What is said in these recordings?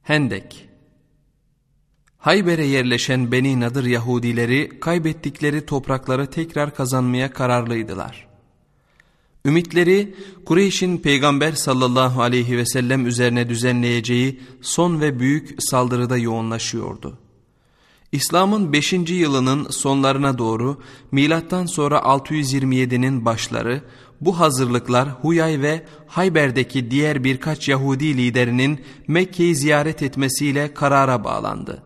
Hendek. Hayber'e yerleşen Beni Nadır Yahudileri kaybettikleri toprakları tekrar kazanmaya kararlıydılar. Ümitleri Kureyş'in Peygamber sallallahu aleyhi ve sellem üzerine düzenleyeceği son ve büyük saldırıda yoğunlaşıyordu. İslam'ın 5. yılının sonlarına doğru milattan sonra 627'nin başları bu hazırlıklar Huyay ve Hayber'deki diğer birkaç Yahudi liderinin Mekke'yi ziyaret etmesiyle karara bağlandı.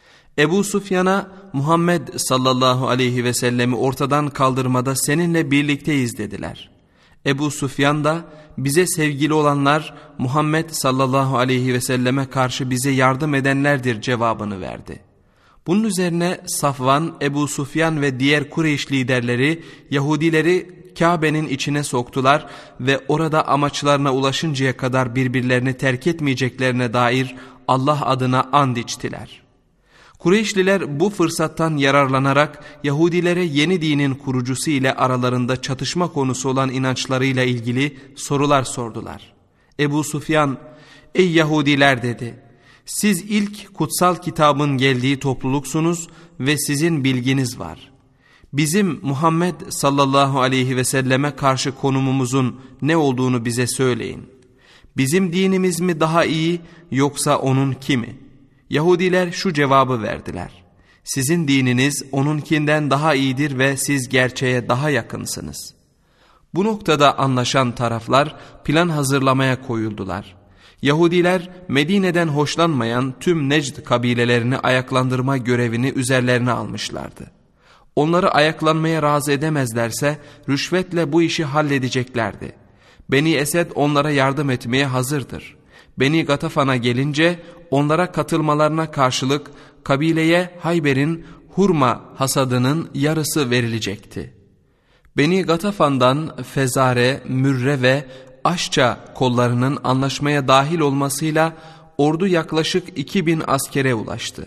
Ebu Sufyan'a Muhammed sallallahu aleyhi ve sellemi ortadan kaldırmada seninle birlikteyiz dediler. Ebu Sufyan da bize sevgili olanlar Muhammed sallallahu aleyhi ve selleme karşı bize yardım edenlerdir cevabını verdi. Bunun üzerine Safvan, Ebu Sufyan ve diğer Kureyş liderleri Yahudileri Kabe'nin içine soktular ve orada amaçlarına ulaşıncaya kadar birbirlerini terk etmeyeceklerine dair Allah adına and içtiler. Kureyşliler bu fırsattan yararlanarak Yahudilere yeni dinin kurucusu ile aralarında çatışma konusu olan inançlarıyla ilgili sorular sordular. Ebu Sufyan, "Ey Yahudiler," dedi, "siz ilk kutsal kitabın geldiği topluluksunuz ve sizin bilginiz var. Bizim Muhammed sallallahu aleyhi ve selleme karşı konumumuzun ne olduğunu bize söyleyin. Bizim dinimiz mi daha iyi yoksa onunki mi?" Yahudiler şu cevabı verdiler: "Sizin dininiz onunkinden daha iyidir ve siz gerçeğe daha yakınsınız." Bu noktada anlaşan taraflar plan hazırlamaya koyuldular. Yahudiler Medine'den hoşlanmayan tüm Necd kabilelerini ayaklandırma görevini üzerlerine almışlardı. Onları ayaklanmaya razı edemezlerse rüşvetle bu işi halledeceklerdi. Beni Esed onlara yardım etmeye hazırdır. Beni Gatafan'a gelince onlara katılmalarına karşılık kabileye Hayber'in hurma hasadının yarısı verilecekti. Beni Gatafan'dan Fezare, Mürre ve Aşça kollarının anlaşmaya dahil olmasıyla ordu yaklaşık 2000 askere ulaştı.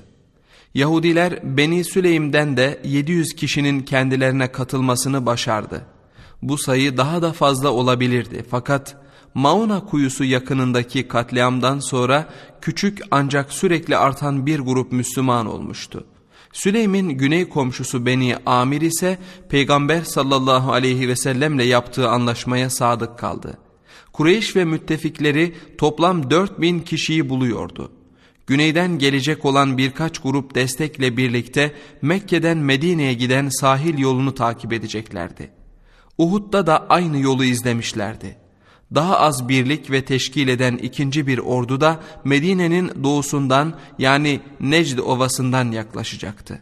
Yahudiler Beni Süleym'den de 700 kişinin kendilerine katılmasını başardı. Bu sayı daha da fazla olabilirdi fakat Mauna kuyusu yakınındaki katliamdan sonra küçük ancak sürekli artan bir grup Müslüman olmuştu. Süleym'in güney komşusu Beni Amir ise Peygamber sallallahu aleyhi ve sellemle yaptığı anlaşmaya sadık kaldı. Kureyş ve müttefikleri toplam 4000 kişiyi buluyordu. Güneyden gelecek olan birkaç grup destekle birlikte Mekke'den Medine'ye giden sahil yolunu takip edeceklerdi. Uhud'da da aynı yolu izlemişlerdi. Daha az birlik ve teşkil eden ikinci bir ordu da Medine'nin doğusundan yani Necd ovasından yaklaşacaktı.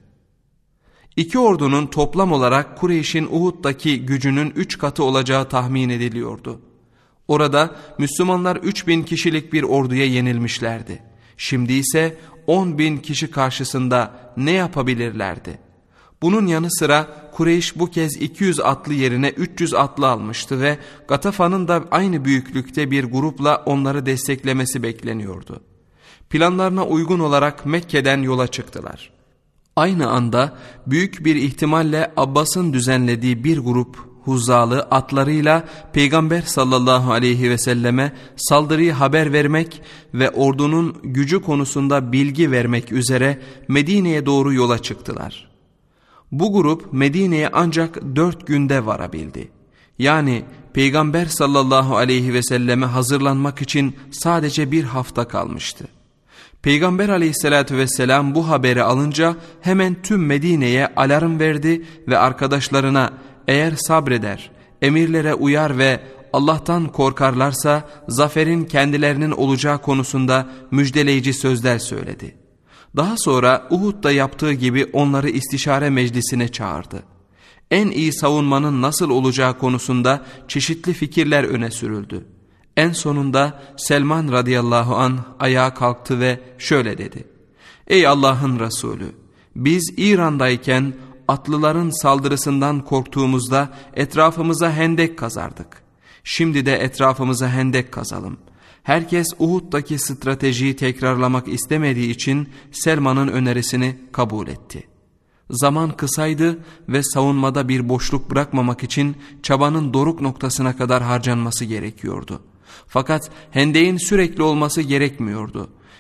İki ordunun toplam olarak Kureyş'in Uhud'daki gücünün 3 katı olacağı tahmin ediliyordu. Orada Müslümanlar 3000 kişilik bir orduya yenilmişlerdi. Şimdi ise 10.000 kişi karşısında ne yapabilirlerdi? Bunun yanı sıra Kureyş bu kez 200 atlı yerine 300 atlı almıştı ve Gatafan'ın da aynı büyüklükte bir grupla onları desteklemesi bekleniyordu. Planlarına uygun olarak Mekke'den yola çıktılar. Aynı anda büyük bir ihtimalle Abbas'ın düzenlediği bir grup Huzalı atlarıyla Peygamber sallallahu aleyhi ve selleme saldırıyı haber vermek ve ordunun gücü konusunda bilgi vermek üzere Medine'ye doğru yola çıktılar. Bu grup Medine'ye ancak 4 günde varabildi. Yani Peygamber sallallahu aleyhi ve selleme hazırlanmak için sadece bir hafta kalmıştı. Peygamber aleyhissalatü vesselam bu haberi alınca hemen tüm Medine'ye alarm verdi ve arkadaşlarına eğer sabreder, emirlere uyar ve Allah'tan korkarlarsa zaferin kendilerinin olacağı konusunda müjdeleyici sözler söyledi. Daha sonra Uhud'da yaptığı gibi onları istişare meclisine çağırdı. En iyi savunmanın nasıl olacağı konusunda çeşitli fikirler öne sürüldü. En sonunda Selman radıyallahu anh ayağa kalktı ve şöyle dedi: "Ey Allah'ın Resulü, biz İran'dayken atlıların saldırısından korktuğumuzda etrafımıza hendek kazardık. Şimdi de etrafımıza hendek kazalım." Herkes Uhud'daki stratejiyi tekrarlamak istemediği için Selman'ın önerisini kabul etti. Zaman kısaydı ve savunmada bir boşluk bırakmamak için çabanın doruk noktasına kadar harcanması gerekiyordu. Fakat hendeğin sürekli olması gerekmiyordu.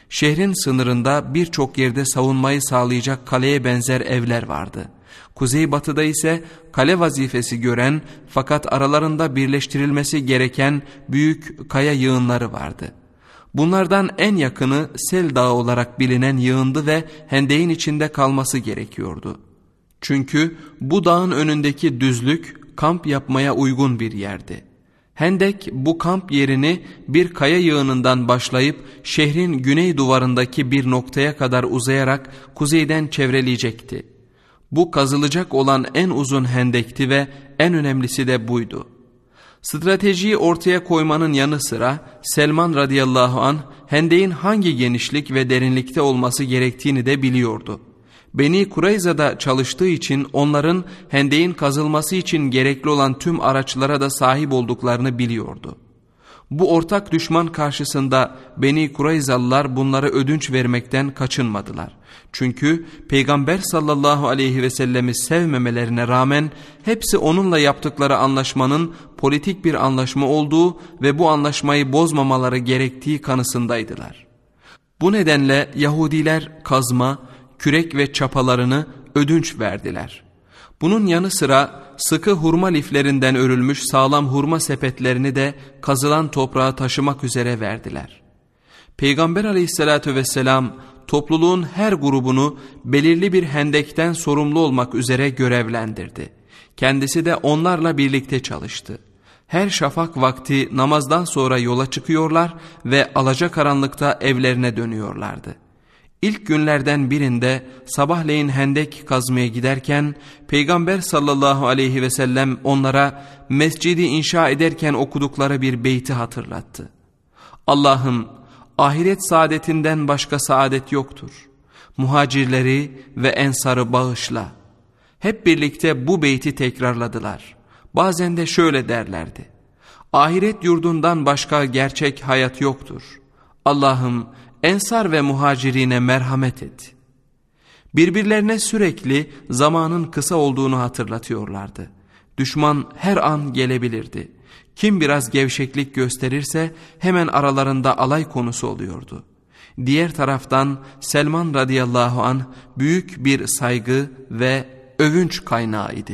Şehrin sınırında birçok yerde savunmayı sağlayacak kaleye benzer evler vardı. Kuzeybatıda ise kale vazifesi gören fakat aralarında birleştirilmesi gereken büyük kaya yığınları vardı. Bunlardan en yakını Sel Dağı olarak bilinen yığındı ve hendeğin içinde kalması gerekiyordu. Çünkü bu dağın önündeki düzlük kamp yapmaya uygun bir yerdi. Hendek bu kamp yerini bir kaya yığınından başlayıp şehrin güney duvarındaki bir noktaya kadar uzayarak kuzeyden çevreleyecekti. Bu kazılacak olan en uzun hendekti ve en önemlisi de buydu. Stratejiyi ortaya koymanın yanı sıra Selman radıyallahu anh hendeğin hangi genişlik ve derinlikte olması gerektiğini de biliyordu. Beni Kureyza'da çalıştığı için onların hendeğin kazılması için gerekli olan tüm araçlara da sahip olduklarını biliyordu. Bu ortak düşman karşısında Beni Kureyzalılar bunlara ödünç vermekten kaçınmadılar. Çünkü Peygamber sallallahu aleyhi ve sellemi sevmemelerine rağmen hepsi onunla yaptıkları anlaşmanın politik bir anlaşma olduğu ve bu anlaşmayı bozmamaları gerektiği kanısındaydılar. Bu nedenle Yahudiler kazma, kürek ve çapalarını ödünç verdiler. Bunun yanı sıra sıkı hurma liflerinden örülmüş sağlam hurma sepetlerini de kazılan toprağa taşımak üzere verdiler. Peygamber aleyhissalatü vesselam topluluğun her grubunu belirli bir hendekten sorumlu olmak üzere görevlendirdi. Kendisi de onlarla birlikte çalıştı. Her şafak vakti namazdan sonra yola çıkıyorlar ve alacakaranlıkta evlerine dönüyorlardı. İlk günlerden birinde sabahleyin hendek kazmaya giderken Peygamber sallallahu aleyhi ve sellem onlara mescidi inşa ederken okudukları bir beyti hatırlattı. Allah'ım, ahiret saadetinden başka saadet yoktur. Muhacirleri ve ensarı bağışla. Hep birlikte bu beyti tekrarladılar. Bazen de şöyle derlerdi. Ahiret yurdundan başka gerçek hayat yoktur. Allah'ım, ensar ve muhacirine merhamet et. Birbirlerine sürekli zamanın kısa olduğunu hatırlatıyorlardı. Düşman her an gelebilirdi. Kim biraz gevşeklik gösterirse hemen aralarında alay konusu oluyordu. Diğer taraftan Selman radıyallahu anh büyük bir saygı ve övünç kaynağıydı.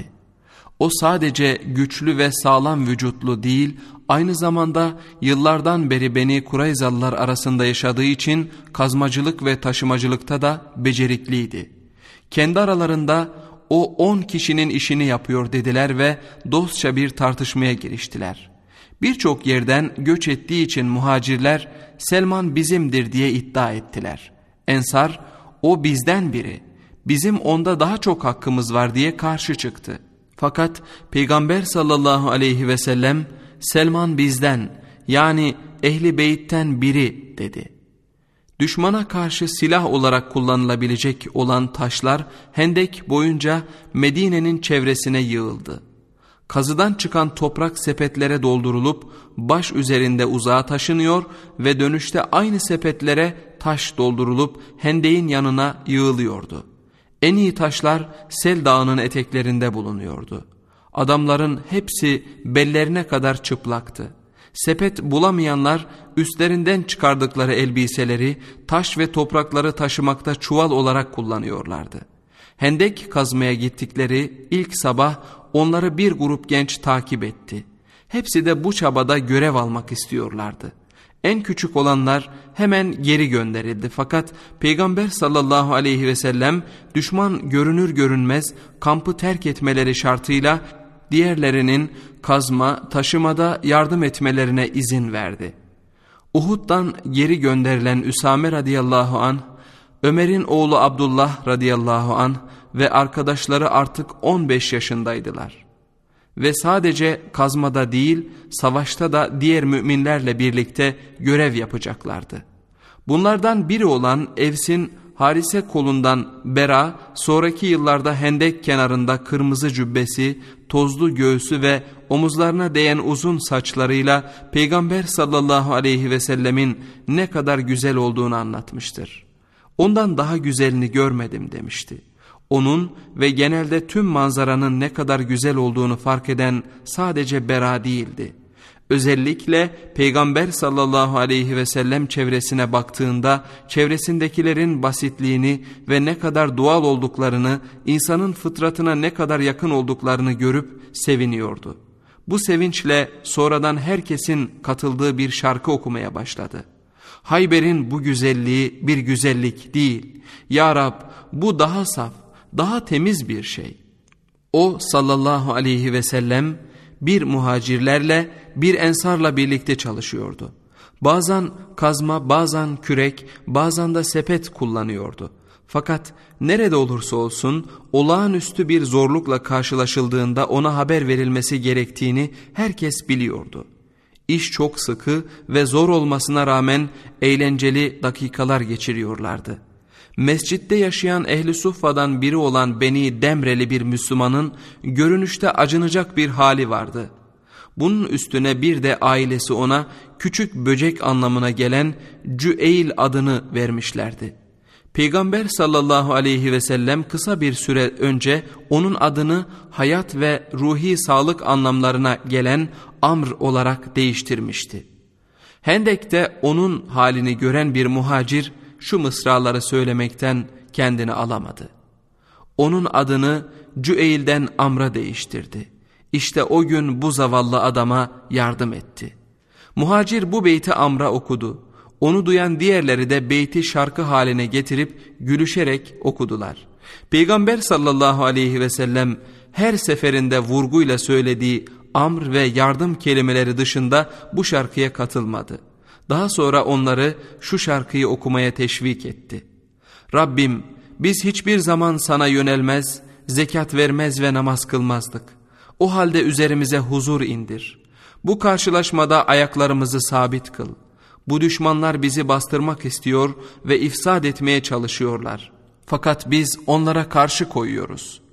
O sadece güçlü ve sağlam vücutlu değil, aynı zamanda yıllardan beri Beni Kureyzalılar arasında yaşadığı için kazmacılık ve taşımacılıkta da becerikliydi. Kendi aralarında o 10 kişinin işini yapıyor dediler ve dostça bir tartışmaya giriştiler. Birçok yerden göç ettiği için muhacirler Selman bizimdir diye iddia ettiler. Ensar o bizden biri, bizim onda daha çok hakkımız var diye karşı çıktı. Fakat Peygamber sallallahu aleyhi ve sellem Selman bizden, yani ehli beytten biri dedi. Düşmana karşı silah olarak kullanılabilecek olan taşlar hendek boyunca Medine'nin çevresine yığıldı. Kazıdan çıkan toprak sepetlere doldurulup baş üzerinde uzağa taşınıyor ve dönüşte aynı sepetlere taş doldurulup hendeğin yanına yığılıyordu. En iyi taşlar Sel Dağı'nın eteklerinde bulunuyordu. Adamların hepsi bellerine kadar çıplaktı. Sepet bulamayanlar üstlerinden çıkardıkları elbiseleri taş ve toprakları taşımakta çuval olarak kullanıyorlardı. Hendek kazmaya gittikleri ilk sabah onları bir grup genç takip etti. Hepsi de bu çabada görev almak istiyorlardı. En küçük olanlar hemen geri gönderildi fakat Peygamber sallallahu aleyhi ve sellem düşman görünür görünmez kampı terk etmeleri şartıyla diğerlerinin kazma, taşımada yardım etmelerine izin verdi. Uhud'dan geri gönderilen Üsame radıyallahu anh, Ömer'in oğlu Abdullah radıyallahu anh ve arkadaşları artık 15 yaşındaydılar. Ve sadece kazmada değil, savaşta da diğer müminlerle birlikte görev yapacaklardı. Bunlardan biri olan Evs'in Harise kolundan Bera, sonraki yıllarda hendek kenarında kırmızı cübbesi, tozlu göğsü ve omuzlarına değen uzun saçlarıyla Peygamber sallallahu aleyhi ve sellemin ne kadar güzel olduğunu anlatmıştır. Ondan daha güzelini görmedim demişti. Onun ve genelde tüm manzaranın ne kadar güzel olduğunu fark eden sadece Bera değildi. Özellikle Peygamber sallallahu aleyhi ve sellem çevresine baktığında çevresindekilerin basitliğini ve ne kadar doğal olduklarını, insanın fıtratına ne kadar yakın olduklarını görüp seviniyordu. Bu sevinçle sonradan herkesin katıldığı bir şarkı okumaya başladı. Hayber'in bu güzelliği bir güzellik değil. Ya Rab, bu daha saf, daha temiz bir şey. O sallallahu aleyhi ve sellem bir muhacirlerle bir ensarla birlikte çalışıyordu. Bazen kazma, bazen kürek, bazen de sepet kullanıyordu. Fakat nerede olursa olsun olağanüstü bir zorlukla karşılaşıldığında ona haber verilmesi gerektiğini herkes biliyordu. İş çok sıkı ve zor olmasına rağmen eğlenceli dakikalar geçiriyorlardı. Mescitte yaşayan Ehl-i Suffa'dan biri olan Beni Demreli bir Müslümanın görünüşte acınacak bir hali vardı. Bunun üstüne bir de ailesi ona küçük böcek anlamına gelen Cüeyl adını vermişlerdi. Peygamber sallallahu aleyhi ve sellem kısa bir süre önce onun adını hayat ve ruhi sağlık anlamlarına gelen Amr olarak değiştirmişti. Hendek'te onun halini gören bir muhacir şu mısraları söylemekten kendini alamadı. Onun adını Cüeyl'den Amr'a değiştirdi. İşte o gün bu zavallı adama yardım etti. Muhacir bu beyti Amr'a okudu. Onu duyan diğerleri de beyti şarkı haline getirip gülüşerek okudular. Peygamber sallallahu aleyhi ve sellem her seferinde vurguyla söylediği amr ve yardım kelimeleri dışında bu şarkıya katılmadı. Daha sonra onları şu şarkıyı okumaya teşvik etti. Rabbim, biz hiçbir zaman sana yönelmez, zekat vermez ve namaz kılmazdık. O halde üzerimize huzur indir. Bu karşılaşmada ayaklarımızı sabit kıl. Bu düşmanlar bizi bastırmak istiyor ve ifsad etmeye çalışıyorlar. Fakat biz onlara karşı koyuyoruz.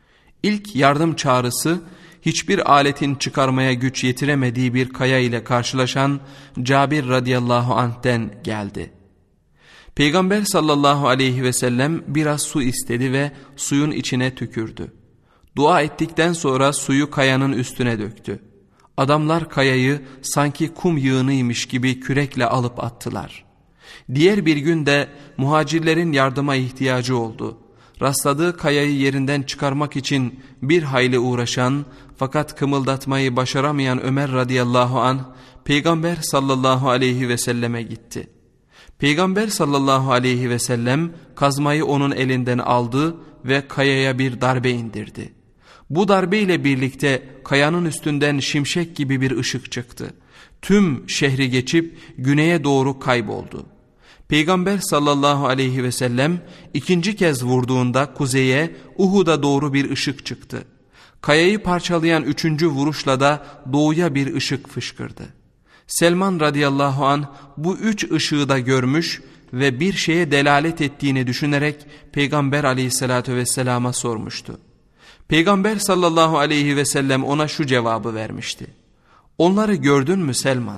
İlk yardım çağrısı hiçbir aletin çıkarmaya güç yetiremediği bir kaya ile karşılaşan Cabir radıyallahu anh'ten geldi. Peygamber sallallahu aleyhi ve sellem biraz su istedi ve suyun içine tükürdü. Dua ettikten sonra suyu kayanın üstüne döktü. Adamlar kayayı sanki kum yığınıymış gibi kürekle alıp attılar. Diğer bir gün de muhacirlerin yardıma ihtiyacı oldu. Rastladığı kayayı yerinden çıkarmak için bir hayli uğraşan fakat kımıldatmayı başaramayan Ömer radıyallahu anh Peygamber sallallahu aleyhi ve selleme gitti. Peygamber sallallahu aleyhi ve sellem kazmayı onun elinden aldı ve kayaya bir darbe indirdi. Bu darbe ile birlikte kayanın üstünden şimşek gibi bir ışık çıktı. Tüm şehri geçip güneye doğru kayboldu. Peygamber sallallahu aleyhi ve sellem ikinci kez vurduğunda kuzeye Uhud'a doğru bir ışık çıktı. Kayayı parçalayan üçüncü vuruşla da doğuya bir ışık fışkırdı. Selman radıyallahu anh bu üç ışığı da görmüş ve bir şeye delalet ettiğini düşünerek Peygamber aleyhissalatü vesselama sormuştu. Peygamber sallallahu aleyhi ve sellem ona şu cevabı vermişti. Onları gördün mü Selman?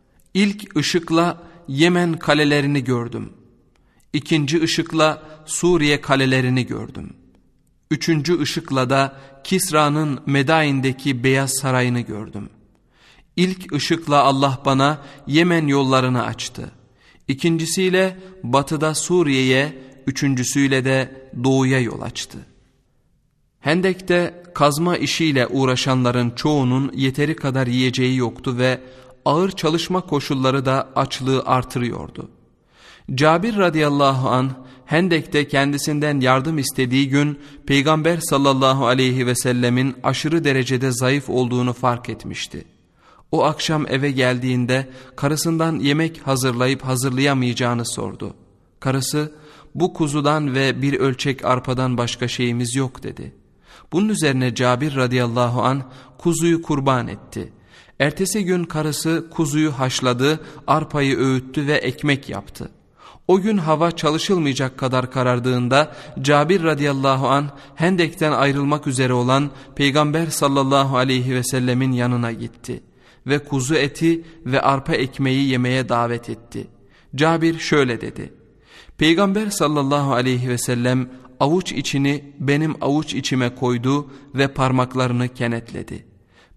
İlk ışıkla Yemen kalelerini gördüm. İkinci ışıkla Suriye kalelerini gördüm. Üçüncü ışıkla da Kisra'nın Medain'deki Beyaz Sarayı'nı gördüm. İlk ışıkla Allah bana Yemen yollarını açtı. İkincisiyle batıda Suriye'ye, üçüncüsüyle de doğuya yol açtı. Hendek'te kazma işiyle uğraşanların çoğunun yeteri kadar yiyeceği yoktu ve ağır çalışma koşulları da açlığı artırıyordu. Cabir radıyallahu anh Hendek'te kendisinden yardım istediği gün Peygamber sallallahu aleyhi ve sellemin aşırı derecede zayıf olduğunu fark etmişti. O akşam eve geldiğinde karısından yemek hazırlayıp hazırlayamayacağını sordu. Karısı, bu kuzudan ve bir ölçek arpadan başka şeyimiz yok dedi. Bunun üzerine Cabir radıyallahu anh kuzuyu kurban etti. Ertesi gün karısı kuzuyu haşladı, arpayı öğüttü ve ekmek yaptı. O gün hava çalışılmayacak kadar karardığında Cabir radıyallahu anh Hendek'ten ayrılmak üzere olan Peygamber sallallahu aleyhi ve sellemin yanına gitti ve kuzu eti ve arpa ekmeği yemeye davet etti. Cabir şöyle dedi: Peygamber sallallahu aleyhi ve sellem avuç içini benim avuç içime koydu ve parmaklarını kenetledi.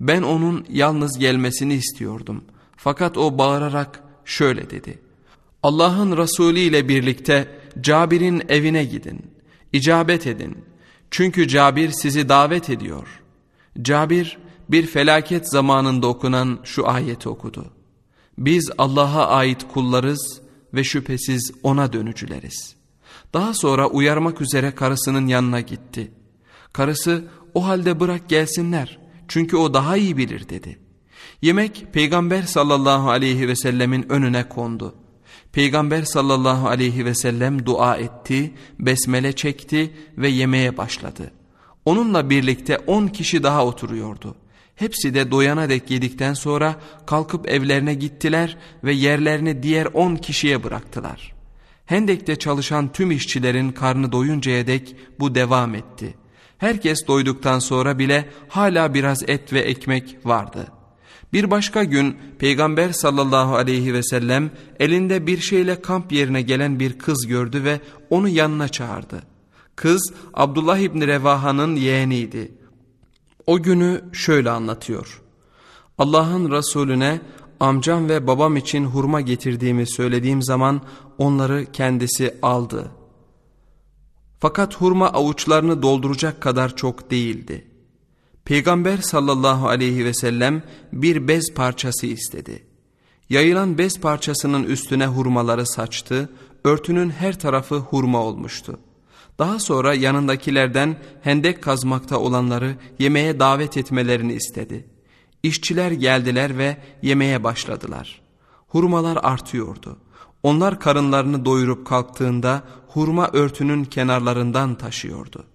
Ben onun yalnız gelmesini istiyordum. Fakat o bağırarak şöyle dedi: Allah'ın Resulü ile birlikte Cabir'in evine gidin, icabet edin. Çünkü Cabir sizi davet ediyor. Cabir bir felaket zamanında okunan şu ayeti okudu: Biz Allah'a ait kullarız ve şüphesiz ona dönücüleriz. Daha sonra uyarmak üzere karısının yanına gitti. Karısı, o halde bırak gelsinler, çünkü o daha iyi bilir dedi. Yemek Peygamber sallallahu aleyhi ve sellemin önüne kondu. Peygamber sallallahu aleyhi ve sellem dua etti, besmele çekti ve yemeğe başladı. Onunla birlikte 10 kişi daha oturuyordu. Hepsi de doyana dek yedikten sonra kalkıp evlerine gittiler ve yerlerini diğer 10 kişiye bıraktılar. Hendek'te çalışan tüm işçilerin karnı doyuncaya dek bu devam etti. Herkes doyduktan sonra bile hala biraz et ve ekmek vardı. Bir başka gün Peygamber sallallahu aleyhi ve sellem elinde bir şeyle kamp yerine gelen bir kız gördü ve onu yanına çağırdı. Kız Abdullah İbni Revaha'nın yeğeniydi. O günü şöyle anlatıyor: Allah'ın Resulüne amcam ve babam için hurma getirdiğimi söylediğim zaman onları kendisi aldı. Fakat hurma avuçlarını dolduracak kadar çok değildi. Peygamber sallallahu aleyhi ve sellem bir bez parçası istedi. Yayılan bez parçasının üstüne hurmaları saçtı, örtünün her tarafı hurma olmuştu. Daha sonra yanındakilerden hendek kazmakta olanları yemeğe davet etmelerini istedi. İşçiler geldiler ve yemeğe başladılar. Hurmalar artıyordu. Onlar karınlarını doyurup kalktığında hurma örtünün kenarlarından taşıyordu.